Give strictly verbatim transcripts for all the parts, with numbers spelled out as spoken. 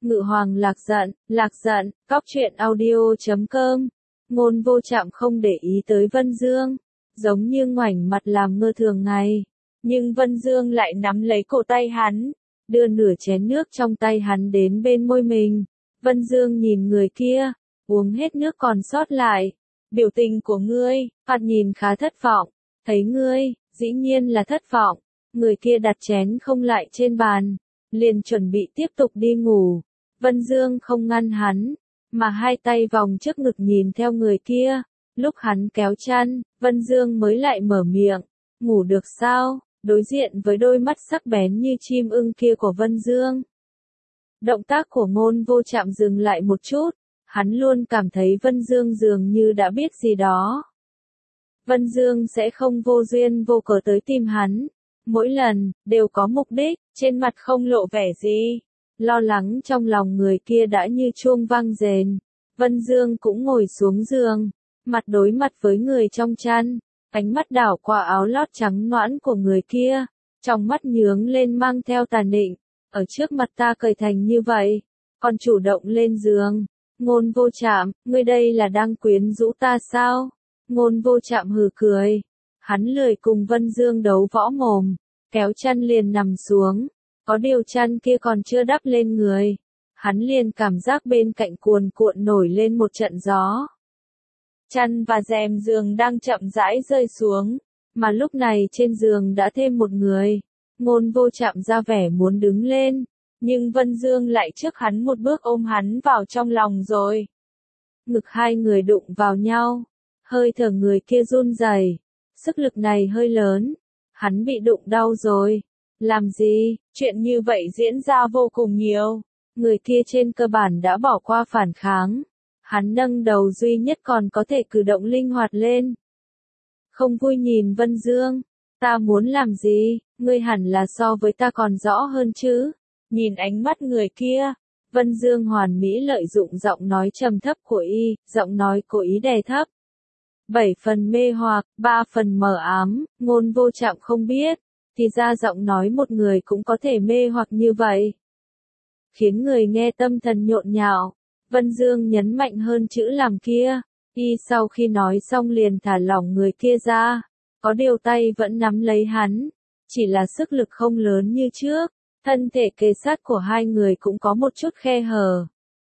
Ngự hoàng lạc giận, lạc giận, cóc truyện audio chấm com. Ngôn Vô Trạm không để ý tới Vân Dương, giống như ngoảnh mặt làm ngơ thường ngày. Nhưng Vân Dương lại nắm lấy cổ tay hắn, đưa nửa chén nước trong tay hắn đến bên môi mình. Vân Dương nhìn người kia, uống hết nước còn sót lại. Biểu tình của ngươi, thoạt nhìn khá thất vọng. Thấy ngươi, dĩ nhiên là thất vọng. Người kia đặt chén không lại trên bàn, liền chuẩn bị tiếp tục đi ngủ. Vân Dương không ngăn hắn, mà hai tay vòng trước ngực nhìn theo người kia. Lúc hắn kéo chăn, Vân Dương mới lại mở miệng. Ngủ được sao? Đối diện với đôi mắt sắc bén như chim ưng kia của Vân Dương. Động tác của Ngôn Vô Trạm dừng lại một chút. Hắn luôn cảm thấy Vân Dương dường như đã biết gì đó. Vân Dương sẽ không vô duyên vô cớ tới tìm hắn. Mỗi lần, đều có mục đích, trên mặt không lộ vẻ gì. Lo lắng trong lòng người kia đã như chuông vang rền. Vân Dương cũng ngồi xuống giường, mặt đối mặt với người trong chăn, ánh mắt đảo qua áo lót trắng nõn của người kia, trong mắt nhướng lên mang theo tà nịnh. Ở trước mặt ta cởi thành như vậy, còn chủ động lên giường. Ngôn Vô Trạm, ngươi đây là đang quyến rũ ta sao? Ngôn Vô Trạm hừ cười. Hắn lười cùng Vân Dương đấu võ mồm, kéo chăn liền nằm xuống. Có điều chăn kia còn chưa đắp lên người. Hắn liền cảm giác bên cạnh cuồn cuộn nổi lên một trận gió. Chăn và rèm giường đang chậm rãi rơi xuống, mà lúc này trên giường đã thêm một người. Ngôn Vô Trạm ra vẻ muốn đứng lên, nhưng Vân Dương lại trước hắn một bước ôm hắn vào trong lòng rồi. Ngực hai người đụng vào nhau, hơi thở người kia run rẩy, sức lực này hơi lớn, hắn bị đụng đau rồi. Làm gì, chuyện như vậy diễn ra vô cùng nhiều. Người kia trên cơ bản đã bỏ qua phản kháng. Hắn nâng đầu duy nhất còn có thể cử động linh hoạt lên. Không vui nhìn Vân Dương. Ta muốn làm gì, ngươi hẳn là so với ta còn rõ hơn chứ. Nhìn ánh mắt người kia, Vân Dương hoàn mỹ lợi dụng giọng nói trầm thấp của y, giọng nói cố ý đè thấp. Bảy phần mê hoặc, ba phần mờ ám, Ngôn Vô Trạm không biết. Thì ra giọng nói một người cũng có thể mê hoặc như vậy. Khiến người nghe tâm thần nhộn nhạo. Vân Dương nhấn mạnh hơn chữ làm kia. Y sau khi nói xong liền thả lỏng người kia ra. Có điều tay vẫn nắm lấy hắn. Chỉ là sức lực không lớn như trước. Thân thể kề sát của hai người cũng có một chút khe hở.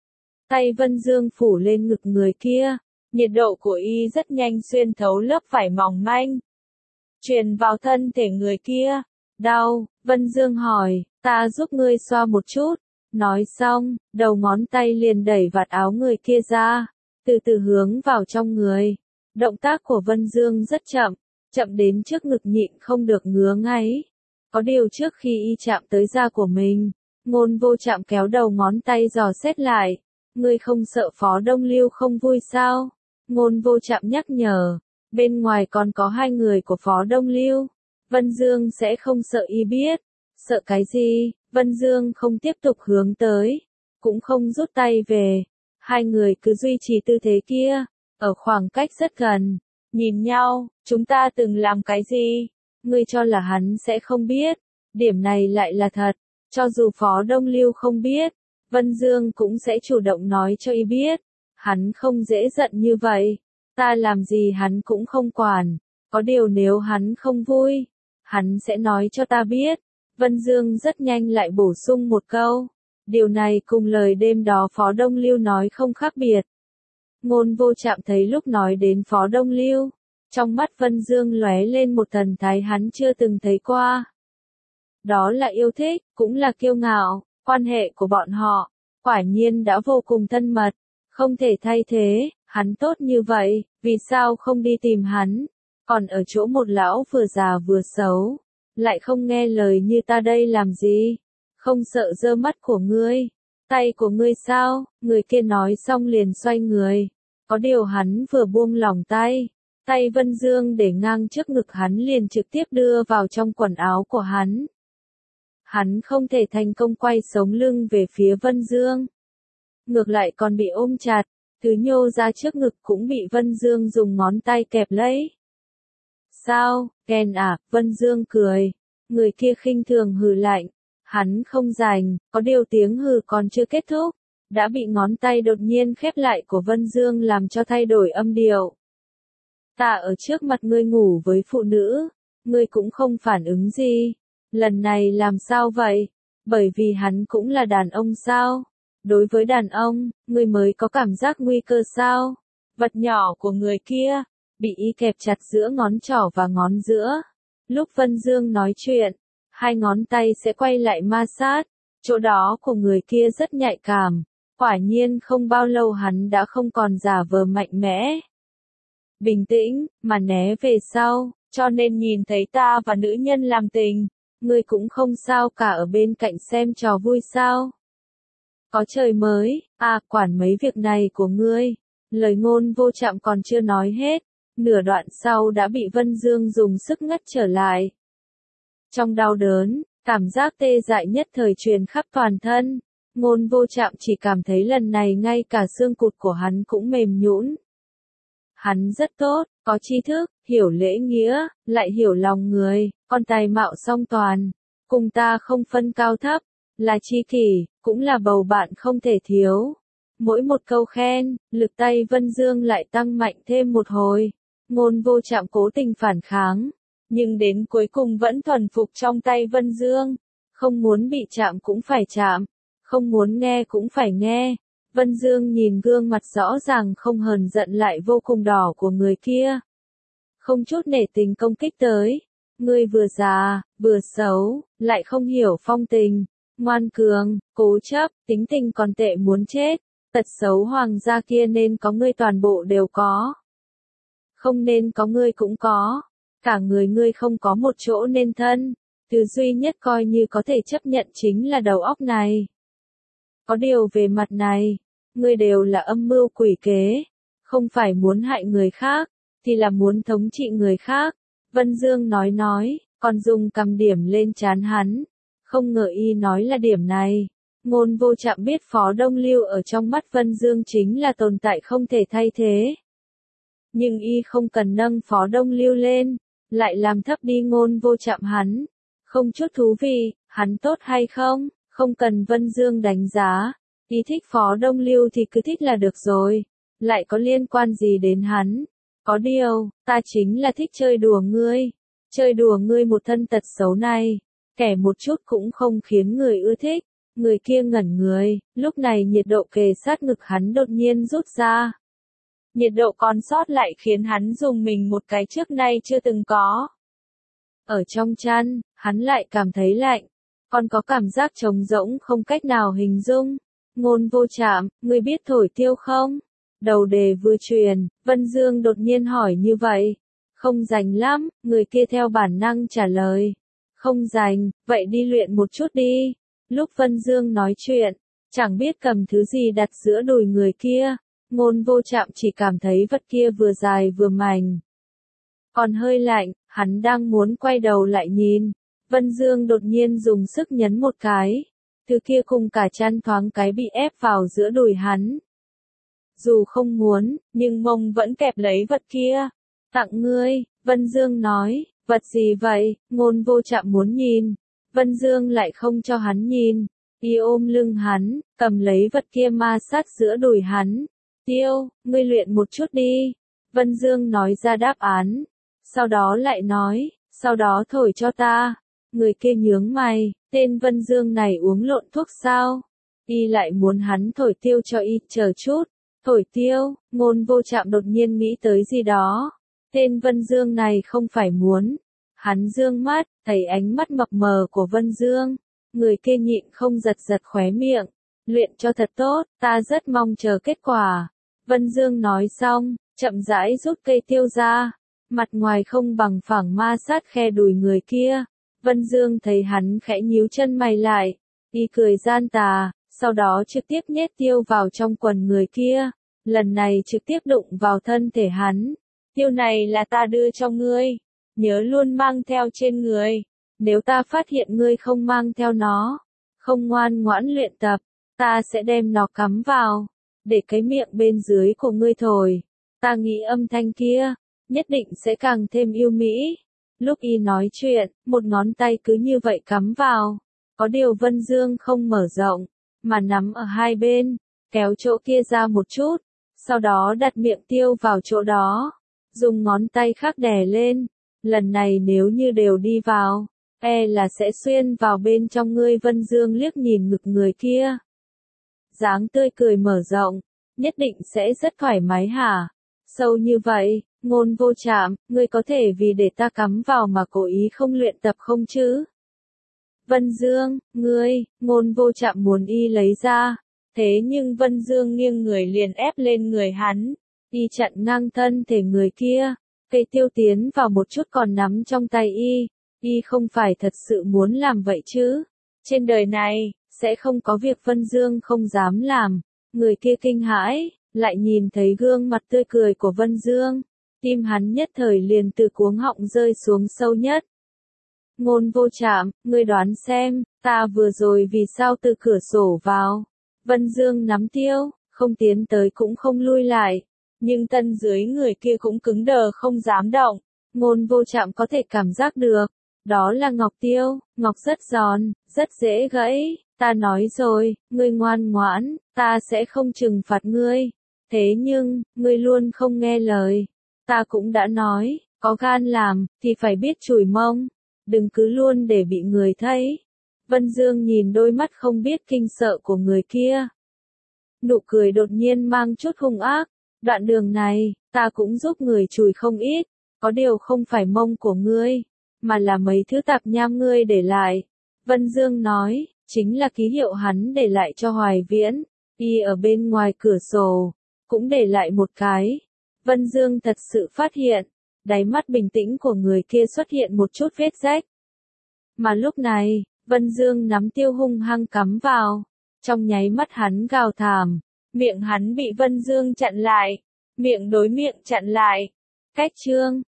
Tay Vân Dương phủ lên ngực người kia. Nhiệt độ của y rất nhanh xuyên thấu lớp vải mỏng manh, truyền vào thân thể người kia. Đau, Vân Dương hỏi, ta giúp ngươi xoa một chút. Nói xong, đầu ngón tay liền đẩy vạt áo người kia ra, từ từ hướng vào trong người. Động tác của Vân Dương rất chậm, chậm đến trước ngực nhịn không được ngứa ngáy. Có điều trước khi y chạm tới da của mình, Ngôn Vô Trạm kéo đầu ngón tay dò xét lại. Ngươi không sợ Phó Đông Lưu không vui sao? Ngôn Vô Trạm nhắc nhở. Bên ngoài còn có hai người của Phó Đông Lưu. Vân Dương sẽ không sợ y biết. Sợ cái gì? Vân Dương không tiếp tục hướng tới, cũng không rút tay về. Hai người cứ duy trì tư thế kia, ở khoảng cách rất gần, nhìn nhau. Chúng ta từng làm cái gì? Ngươi cho là hắn sẽ không biết. Điểm này lại là thật. Cho dù Phó Đông Lưu không biết, Vân Dương cũng sẽ chủ động nói cho y biết. Hắn không dễ giận như vậy. Ta làm gì hắn cũng không quản. Có điều nếu hắn không vui, hắn sẽ nói cho ta biết. Vân Dương rất nhanh lại bổ sung một câu. Điều này cùng lời đêm đó Phó Đông Lưu nói không khác biệt. Ngôn Vô Trạm thấy lúc nói đến Phó Đông Lưu, trong mắt Vân Dương lóe lên một thần thái hắn chưa từng thấy qua. Đó là yêu thích, cũng là kiêu ngạo. Quan hệ của bọn họ, quả nhiên đã vô cùng thân mật. Không thể thay thế, hắn tốt như vậy, vì sao không đi tìm hắn? Còn ở chỗ một lão vừa già vừa xấu, lại không nghe lời như ta đây làm gì? Không sợ dơ mắt của ngươi? Tay của ngươi sao? Người kia nói xong liền xoay người. Có điều hắn vừa buông lỏng tay, tay Vân Dương để ngang trước ngực hắn liền trực tiếp đưa vào trong quần áo của hắn. Hắn không thể thành công quay sống lưng về phía Vân Dương. Ngược lại còn bị ôm chặt, thứ nhô ra trước ngực cũng bị Vân Dương dùng ngón tay kẹp lấy. Sao, Ken à, Vân Dương cười. Người kia khinh thường hừ lạnh. Hắn không rành, có điều tiếng hừ còn chưa kết thúc, đã bị ngón tay đột nhiên khép lại của Vân Dương làm cho thay đổi âm điệu. Ta ở trước mặt ngươi ngủ với phụ nữ, ngươi cũng không phản ứng gì. Lần này làm sao vậy? Bởi vì hắn cũng là đàn ông sao? Đối với đàn ông, ngươi mới có cảm giác nguy cơ sao? Vật nhỏ của người kia, bị y kẹp chặt giữa ngón trỏ và ngón giữa. Lúc Vân Dương nói chuyện, hai ngón tay sẽ quay lại ma sát, chỗ đó của người kia rất nhạy cảm. Quả nhiên không bao lâu hắn đã không còn giả vờ mạnh mẽ. Bình tĩnh, mà né về sau, cho nên nhìn thấy ta và nữ nhân làm tình, ngươi cũng không sao cả ở bên cạnh xem trò vui sao. Có trời mới, à quản mấy việc này của ngươi. Lời ngôn vô trạm còn chưa nói hết, nửa đoạn sau đã bị Vân Dương dùng sức ngất trở lại. Trong đau đớn, cảm giác tê dại nhất thời truyền khắp toàn thân, ngôn vô trạm chỉ cảm thấy lần này ngay cả xương cụt của hắn cũng mềm nhũn. Hắn rất tốt, có tri thức, hiểu lễ nghĩa, lại hiểu lòng người, con tài mạo song toàn, cùng ta không phân cao thấp, là tri kỷ, cũng là bầu bạn không thể thiếu. Mỗi một câu khen, lực tay Vân Dương lại tăng mạnh thêm một hồi. Ngôn vô trạm cố tình phản kháng, nhưng đến cuối cùng vẫn thuần phục trong tay Vân Dương. Không muốn bị chạm cũng phải chạm, không muốn nghe cũng phải nghe. Vân Dương nhìn gương mặt rõ ràng không hờn giận lại vô cùng đỏ của người kia. Không chút nể tình công kích tới. Ngươi vừa già, vừa xấu, lại không hiểu phong tình, ngoan cường, cố chấp, tính tình còn tệ muốn chết. Tật xấu hoàng gia kia nên có ngươi toàn bộ đều có. Không nên có ngươi cũng có. Cả người ngươi không có một chỗ nên thân. Thứ duy nhất coi như có thể chấp nhận chính là đầu óc này. Có điều về mặt này, ngươi đều là âm mưu quỷ kế. Không phải muốn hại người khác, thì là muốn thống trị người khác. Vân Dương nói nói, còn dùng cầm điểm lên trán hắn. Không ngờ y nói là điểm này. Ngôn vô trạm biết Phó Đông Lưu ở trong mắt Vân Dương chính là tồn tại không thể thay thế. Nhưng y không cần nâng Phó Đông Lưu lên, lại làm thấp đi ngôn vô trạm hắn. Không chút thú vị, hắn tốt hay không, không cần Vân Dương đánh giá. Y thích Phó Đông Lưu thì cứ thích là được rồi, lại có liên quan gì đến hắn. Có điều, ta chính là thích chơi đùa ngươi, chơi đùa ngươi một thân tật xấu này, kẻ một chút cũng không khiến người ưa thích. Người kia ngẩn người, lúc này nhiệt độ kề sát ngực hắn đột nhiên rút ra. Nhiệt độ còn sót lại khiến hắn dùng mình một cái trước nay chưa từng có. Ở trong chăn, hắn lại cảm thấy lạnh, còn có cảm giác trống rỗng không cách nào hình dung. Ngôn vô trạm, ngươi biết thổi tiêu không? Đầu đề vừa truyền, Vân Dương đột nhiên hỏi như vậy. Không rành lắm, người kia theo bản năng trả lời. Không rành, vậy đi luyện một chút đi. Lúc Vân Dương nói chuyện, chẳng biết cầm thứ gì đặt giữa đùi người kia, ngôn vô trạm chỉ cảm thấy vật kia vừa dài vừa mảnh. Còn hơi lạnh, hắn đang muốn quay đầu lại nhìn, Vân Dương đột nhiên dùng sức nhấn một cái, thứ kia cùng cả chăn thoáng cái bị ép vào giữa đùi hắn. Dù không muốn, nhưng mông vẫn kẹp lấy vật kia. Tặng ngươi, Vân Dương nói, vật gì vậy, ngôn vô trạm muốn nhìn. Vân Dương lại không cho hắn nhìn, y ôm lưng hắn, cầm lấy vật kia ma sát giữa đùi hắn. Tiêu, ngươi luyện một chút đi. Vân Dương nói ra đáp án, sau đó lại nói, sau đó thổi cho ta. Người kia nhướng mày, tên Vân Dương này uống lộn thuốc sao? Y lại muốn hắn thổi tiêu cho y, chờ chút. Thổi tiêu, ngôn vô trạm đột nhiên nghĩ tới gì đó. Tên Vân Dương này không phải muốn. Hắn dương mắt, thấy ánh mắt mập mờ của Vân Dương. Người kia nhịn không giật giật khóe miệng. Luyện cho thật tốt, ta rất mong chờ kết quả. Vân Dương nói xong, chậm rãi rút cây tiêu ra. Mặt ngoài không bằng phẳng ma sát khe đùi người kia. Vân Dương thấy hắn khẽ nhíu chân mày lại. Y cười gian tà, sau đó trực tiếp nhét tiêu vào trong quần người kia. Lần này trực tiếp đụng vào thân thể hắn. Tiêu này là ta đưa cho ngươi. Nhớ luôn mang theo trên người. Nếu ta phát hiện ngươi không mang theo nó, không ngoan ngoãn luyện tập, ta sẽ đem nó cắm vào, để cái miệng bên dưới của ngươi thổi. Ta nghĩ âm thanh kia, nhất định sẽ càng thêm yêu mỹ. Lúc y nói chuyện, một ngón tay cứ như vậy cắm vào. Có điều Vân Dương không mở rộng, mà nắm ở hai bên, kéo chỗ kia ra một chút, sau đó đặt miệng tiêu vào chỗ đó, dùng ngón tay khác đè lên, lần này nếu như đều đi vào, e là sẽ xuyên vào bên trong ngươi. Vân Dương liếc nhìn ngực người kia. Dáng tươi cười mở rộng, nhất định sẽ rất thoải mái hả? Sâu như vậy, Ngôn Vô Trạm, ngươi có thể vì để ta cắm vào mà cố ý không luyện tập không chứ? Vân Dương, ngươi, Ngôn Vô Trạm muốn y lấy ra, thế nhưng Vân Dương nghiêng người liền ép lên người hắn, y chặn ngang thân thể người kia, cây tiêu tiến vào một chút còn nắm trong tay y, y không phải thật sự muốn làm vậy chứ? Trên đời này, sẽ không có việc Vân Dương không dám làm. Người kia kinh hãi, lại nhìn thấy gương mặt tươi cười của Vân Dương, tim hắn nhất thời liền từ cuống họng rơi xuống sâu nhất. Ngôn Vô Trạm, ngươi đoán xem, ta vừa rồi vì sao từ cửa sổ vào? Vân Dương nắm tiêu, không tiến tới cũng không lui lại, nhưng thân dưới người kia cũng cứng đờ không dám động. Ngôn Vô Trạm có thể cảm giác được, đó là ngọc tiêu, ngọc rất giòn, rất dễ gãy. Ta nói rồi, ngươi ngoan ngoãn, ta sẽ không trừng phạt ngươi. Thế nhưng, ngươi luôn không nghe lời. Ta cũng đã nói, có gan làm, thì phải biết chùi mông. Đừng cứ luôn để bị người thấy. Vân Dương nhìn đôi mắt không biết kinh sợ của người kia. Nụ cười đột nhiên mang chút hung ác. Đoạn đường này, ta cũng giúp người chùi không ít. Có điều không phải mông của ngươi, mà là mấy thứ tạp nham ngươi để lại. Vân Dương nói, chính là ký hiệu hắn để lại cho Hoài Viễn. Y ở bên ngoài cửa sổ, cũng để lại một cái. Vân Dương thật sự phát hiện, đáy mắt bình tĩnh của người kia xuất hiện một chút vết rách. Mà lúc này, Vân Dương nắm tiêu hung hăng cắm vào. Trong nháy mắt hắn gào thảm, miệng hắn bị Vân Dương chặn lại, miệng đối miệng chặn lại. Cách chương